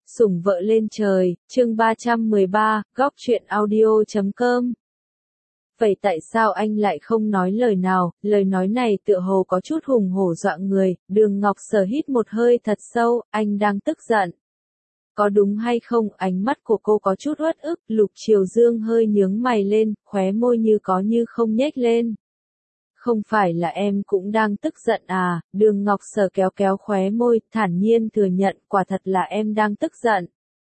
Sủng vợ lên trời, chương 313, góc truyện audio.com. Vậy tại sao anh lại không nói lời nào? Lời nói này tựa hồ có chút hùng hổ dọa người. Đường Ngọc Sở hít một hơi thật sâu, anh đang tức giận. Có đúng hay không? Ánh mắt của cô có chút uất ức. Lục Triều Dương hơi nhướng mày lên, khóe môi như có như không nhếch lên. Không phải là em cũng đang tức giận à? Đường Ngọc Sở kéo kéo khóe môi, thản nhiên thừa nhận, quả thật là em đang tức giận.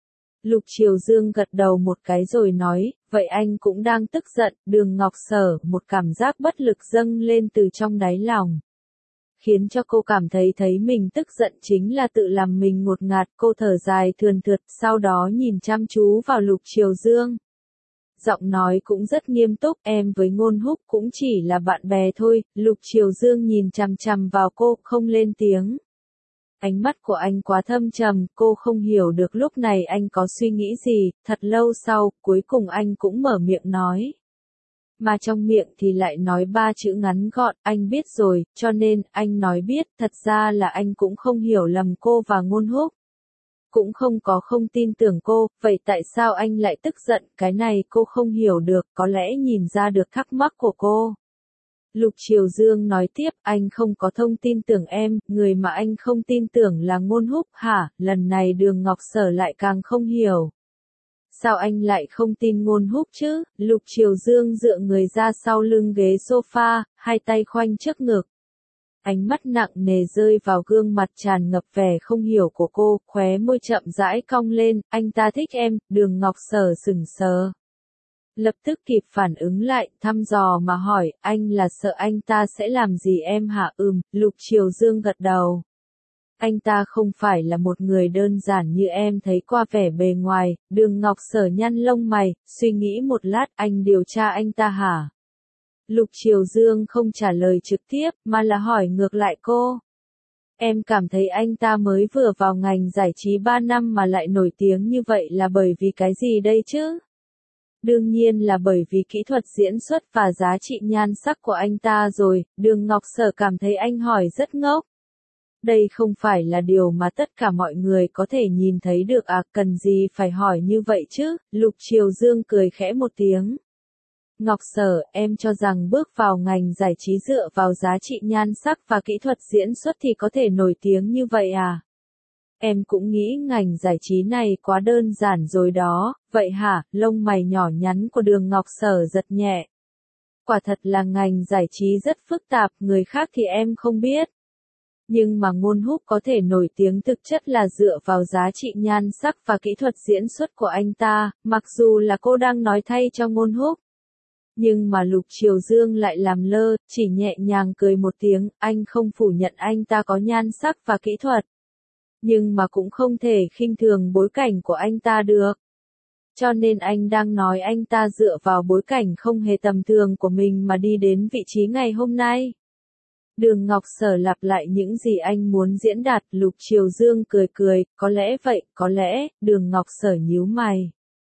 Lục Triều Dương gật đầu một cái rồi nói, vậy anh cũng đang tức giận. Đường Ngọc Sở, một cảm giác bất lực dâng lên từ trong đáy lòng. Khiến cho cô cảm thấy mình tức giận chính là tự làm mình ngột ngạt. Cô thở dài thườn thượt, sau đó nhìn chăm chú vào Lục Triều Dương. Giọng nói cũng rất nghiêm túc, em với Ngôn Húc cũng chỉ là bạn bè thôi. Lục Triều Dương nhìn chằm chằm vào cô, không lên tiếng. Ánh mắt của anh quá thâm trầm, cô không hiểu được lúc này anh có suy nghĩ gì. Thật lâu sau, cuối cùng anh cũng mở miệng nói. Mà trong miệng thì lại nói ba chữ ngắn gọn, anh biết rồi, cho nên, anh nói biết, thật ra là anh cũng không hiểu lầm cô và Ngôn Húc. Cũng không có không tin tưởng cô, vậy tại sao anh lại tức giận, cái này cô không hiểu được, có lẽ nhìn ra được thắc mắc của cô. Lục Triều Dương nói tiếp, anh không có thông tin tưởng em, người mà anh không tin tưởng là Ngôn Húc hả? Lần này Đường Ngọc Sở lại càng không hiểu. Sao anh lại không tin Ngôn Húc chứ? Lục Triều Dương dựa người ra sau lưng ghế sofa, hai tay khoanh trước ngực. Ánh mắt nặng nề rơi vào gương mặt tràn ngập vẻ không hiểu của cô, khóe môi chậm rãi cong lên, anh ta thích em. Đường Ngọc Sở sững sờ. Lập tức kịp phản ứng lại, thăm dò mà hỏi, anh là sợ anh ta sẽ làm gì em hả? Lục Triều Dương gật đầu. Anh ta không phải là một người đơn giản như em thấy qua vẻ bề ngoài. Đường Ngọc Sở nhăn lông mày, suy nghĩ một lát, anh điều tra anh ta hả? Lục Triều Dương không trả lời trực tiếp, mà là hỏi ngược lại cô. Em cảm thấy anh ta mới vừa vào ngành giải trí 3 năm mà lại nổi tiếng như vậy là bởi vì cái gì đây chứ? Đương nhiên là bởi vì kỹ thuật diễn xuất và giá trị nhan sắc của anh ta rồi. Đường Ngọc Sở cảm thấy anh hỏi rất ngốc. Đây không phải là điều mà tất cả mọi người có thể nhìn thấy được à, cần gì phải hỏi như vậy chứ? Lục Triều Dương cười khẽ một tiếng. Ngọc Sở, em cho rằng bước vào ngành giải trí dựa vào giá trị nhan sắc và kỹ thuật diễn xuất thì có thể nổi tiếng như vậy à? Em cũng nghĩ ngành giải trí này quá đơn giản rồi đó, vậy hả? Lông mày nhỏ nhắn của Đường Ngọc Sở giật nhẹ. Quả thật là ngành giải trí rất phức tạp, người khác thì em không biết. Nhưng mà Ngôn Húc có thể nổi tiếng thực chất là dựa vào giá trị nhan sắc và kỹ thuật diễn xuất của anh ta, mặc dù là cô đang nói thay cho Ngôn Húc. Nhưng mà Lục Triều Dương lại làm lơ, chỉ nhẹ nhàng cười một tiếng, anh không phủ nhận anh ta có nhan sắc và kỹ thuật. Nhưng mà cũng không thể khinh thường bối cảnh của anh ta được. Cho nên anh đang nói anh ta dựa vào bối cảnh không hề tầm thường của mình mà đi đến vị trí ngày hôm nay. Đường Ngọc Sở lặp lại những gì anh muốn diễn đạt. Lục Triều Dương cười cười, có lẽ vậy, có lẽ. Đường Ngọc Sở nhíu mày.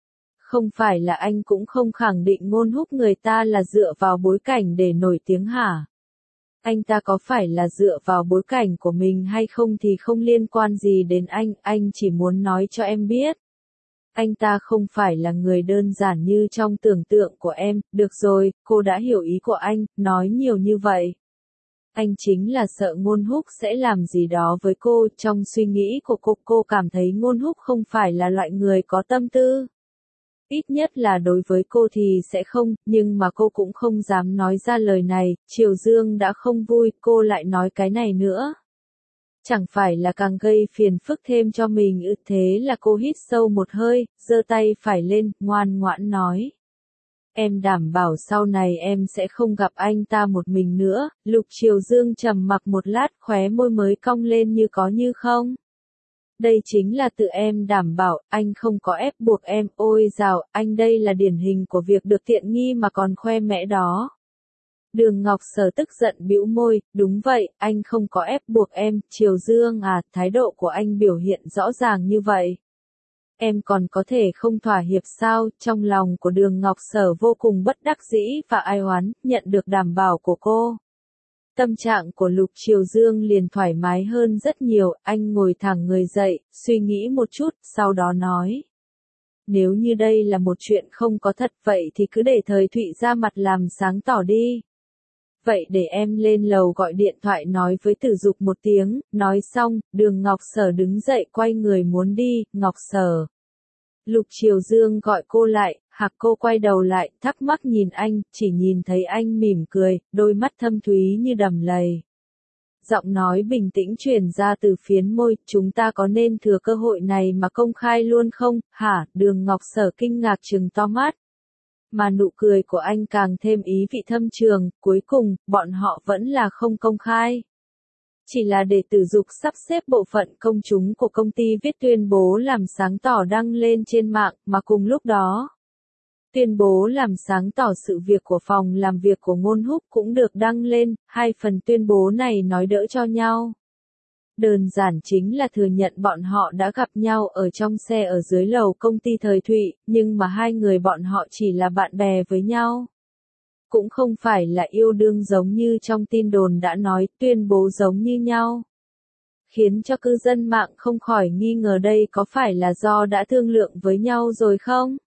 Không phải là anh cũng không khẳng định Ngôn Húc người ta là dựa vào bối cảnh để nổi tiếng hả? Anh ta có phải là dựa vào bối cảnh của mình hay không thì không liên quan gì đến anh chỉ muốn nói cho em biết. Anh ta không phải là người đơn giản như trong tưởng tượng của em. Được rồi, cô đã hiểu ý của anh, nói nhiều như vậy. Anh chính là sợ Ngôn Húc sẽ làm gì đó với cô. Trong suy nghĩ của cô cảm thấy Ngôn Húc không phải là loại người có tâm tư. Ít nhất là đối với cô thì sẽ không, nhưng mà cô cũng không dám nói ra lời này. Triều Dương đã không vui, cô lại nói cái này nữa. Chẳng phải là càng gây phiền phức thêm cho mình ư? Thế là cô hít sâu một hơi, giơ tay phải lên, ngoan ngoãn nói. Em đảm bảo sau này em sẽ không gặp anh ta một mình nữa. Lục Triều Dương trầm mặc một lát, khóe môi mới cong lên như có như không. Đây chính là tự em đảm bảo, anh không có ép buộc em. Ôi dào, anh đây là điển hình của việc được tiện nghi mà còn khoe mẽ đó. Đường Ngọc Sở tức giận bĩu môi, đúng vậy, anh không có ép buộc em. Triều Dương à, thái độ của anh biểu hiện rõ ràng như vậy. Em còn có thể không thỏa hiệp sao? Trong lòng của Đường Ngọc Sở vô cùng bất đắc dĩ và ai oán, nhận được đảm bảo của cô. Tâm trạng của Lục Triều Dương liền thoải mái hơn rất nhiều, anh ngồi thẳng người dậy, suy nghĩ một chút, sau đó nói. Nếu như đây là một chuyện không có thật vậy thì cứ để Thời Thụy ra mặt làm sáng tỏ đi. Vậy để em lên lầu gọi điện thoại nói với Tử Dục một tiếng, nói xong, Đường Ngọc Sở đứng dậy quay người muốn đi, Ngọc Sở. Lục Triều Dương gọi cô lại, Hạc cô quay đầu lại, thắc mắc nhìn anh, chỉ nhìn thấy anh mỉm cười, đôi mắt thâm thúy như đầm lầy. Giọng nói bình tĩnh truyền ra từ phiến môi, chúng ta có nên thừa cơ hội này mà công khai luôn không, hả? Đường Ngọc Sở kinh ngạc trừng to mắt. Mà nụ cười của anh càng thêm ý vị thâm trường, cuối cùng, bọn họ vẫn là không công khai. Chỉ là để Tử Dục sắp xếp bộ phận công chúng của công ty viết tuyên bố làm sáng tỏ đăng lên trên mạng, mà cùng lúc đó. Tuyên bố làm sáng tỏ sự việc của phòng làm việc của Ngôn Húc cũng được đăng lên, hai phần tuyên bố này nói đỡ cho nhau. Đơn giản chính là thừa nhận bọn họ đã gặp nhau ở trong xe ở dưới lầu công ty Thời Thụy, nhưng mà hai người bọn họ chỉ là bạn bè với nhau. Cũng không phải là yêu đương giống như trong tin đồn đã nói, tuyên bố giống như nhau. Khiến cho cư dân mạng không khỏi nghi ngờ đây có phải là do đã thương lượng với nhau rồi không?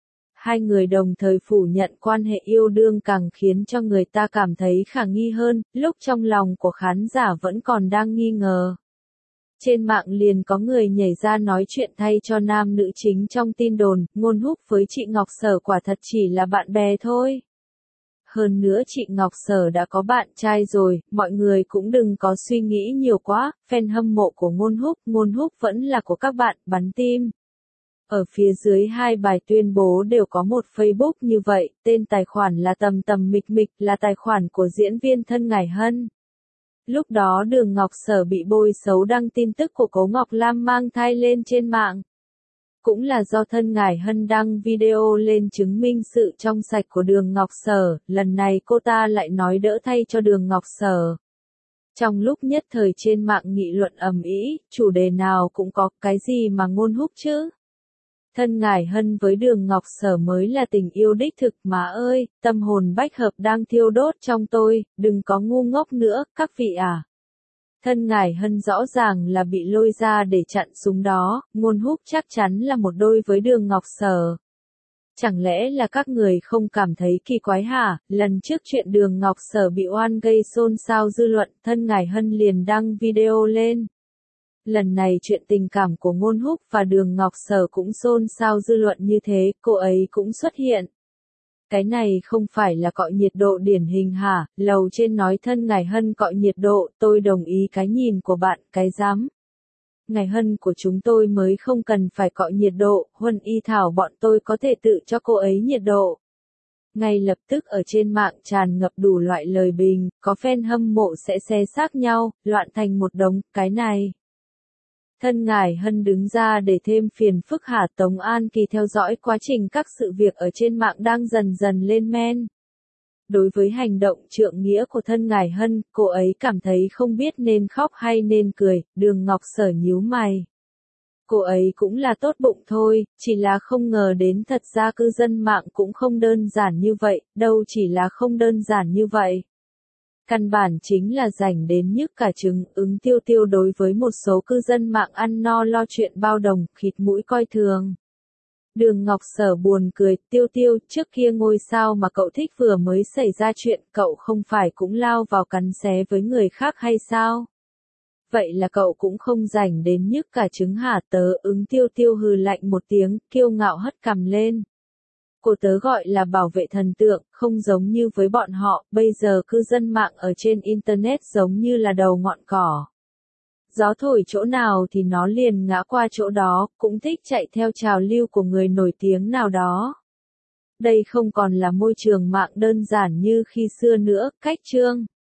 Hai người đồng thời phủ nhận quan hệ yêu đương càng khiến cho người ta cảm thấy khả nghi hơn, lúc trong lòng của khán giả vẫn còn đang nghi ngờ. Trên mạng liền có người nhảy ra nói chuyện thay cho nam nữ chính trong tin đồn, Ngôn Húc với chị Ngọc Sở quả thật chỉ là bạn bè thôi. Hơn nữa chị Ngọc Sở đã có bạn trai rồi, mọi người cũng đừng có suy nghĩ nhiều quá, fan hâm mộ của Ngôn Húc vẫn là của các bạn, bắn tim. Ở phía dưới hai bài tuyên bố đều có một Facebook như vậy, tên tài khoản là Tầm Tầm Mịch Mịch, là tài khoản của diễn viên Thân Ngải Hân. Lúc đó Đường Ngọc Sở bị bôi xấu đăng tin tức của Cố Ngọc Lam mang thai lên trên mạng. Cũng là do Thân Ngải Hân đăng video lên chứng minh sự trong sạch của Đường Ngọc Sở, lần này cô ta lại nói đỡ thay cho Đường Ngọc Sở. Trong lúc nhất thời trên mạng nghị luận ầm ĩ, chủ đề nào cũng có, cái gì mà Ngôn Húc chứ? Thân Ngải Hân với Đường Ngọc Sở mới là tình yêu đích thực mà ơi, tâm hồn bách hợp đang thiêu đốt trong tôi, đừng có ngu ngốc nữa, các vị à. Thân Ngải Hân rõ ràng là bị lôi ra để chặn súng đó, Ngôn Húc chắc chắn là một đôi với Đường Ngọc Sở. Chẳng lẽ là các người không cảm thấy kỳ quái hả? Lần trước chuyện Đường Ngọc Sở bị oan gây xôn xao dư luận, Thân Ngải Hân liền đăng video lên. Lần này chuyện tình cảm của Ngôn Húc và Đường Ngọc Sở cũng xôn xao dư luận như thế, cô ấy cũng xuất hiện. Cái này không phải là cọ nhiệt độ điển hình hả? Lầu trên nói Thân Ngải Hân cọ nhiệt độ, tôi đồng ý cái nhìn của bạn, cái dám. Ngải Hân của chúng tôi mới không cần phải cọ nhiệt độ, Huân Y Thảo bọn tôi có thể tự cho cô ấy nhiệt độ. Ngay lập tức ở trên mạng tràn ngập đủ loại lời bình, có fan hâm mộ sẽ xé xác nhau, loạn thành một đống, cái này. Thân Ngải Hân đứng ra để thêm phiền phức hả? Tống An Kỳ theo dõi quá trình các sự việc ở trên mạng đang dần dần lên men. Đối với hành động trượng nghĩa của Thân Ngải Hân, cô ấy cảm thấy không biết nên khóc hay nên cười, Đường Ngọc Sở nhíu mày. Cô ấy cũng là tốt bụng thôi, chỉ là không ngờ đến thật ra cư dân mạng cũng không đơn giản như vậy, đâu chỉ là không đơn giản như vậy. Căn bản chính là rảnh đến nhức cả trứng, Tiêu Tiêu đối với một số cư dân mạng ăn no lo chuyện bao đồng, khịt mũi coi thường. Đường Ngọc Sở buồn cười, Tiêu Tiêu, trước kia ngôi sao mà cậu thích vừa mới xảy ra chuyện, cậu không phải cũng lao vào cắn xé với người khác hay sao? Vậy là cậu cũng không rảnh đến nhức cả trứng hả? Tớ Tiêu Tiêu hừ lạnh một tiếng, kiêu ngạo hất cằm lên. Cô tớ gọi là bảo vệ thần tượng, không giống như với bọn họ, bây giờ cư dân mạng ở trên Internet giống như là đầu ngọn cỏ. Gió thổi chỗ nào thì nó liền ngã qua chỗ đó, cũng thích chạy theo trào lưu của người nổi tiếng nào đó. Đây không còn là môi trường mạng đơn giản như khi xưa nữa, cách chương.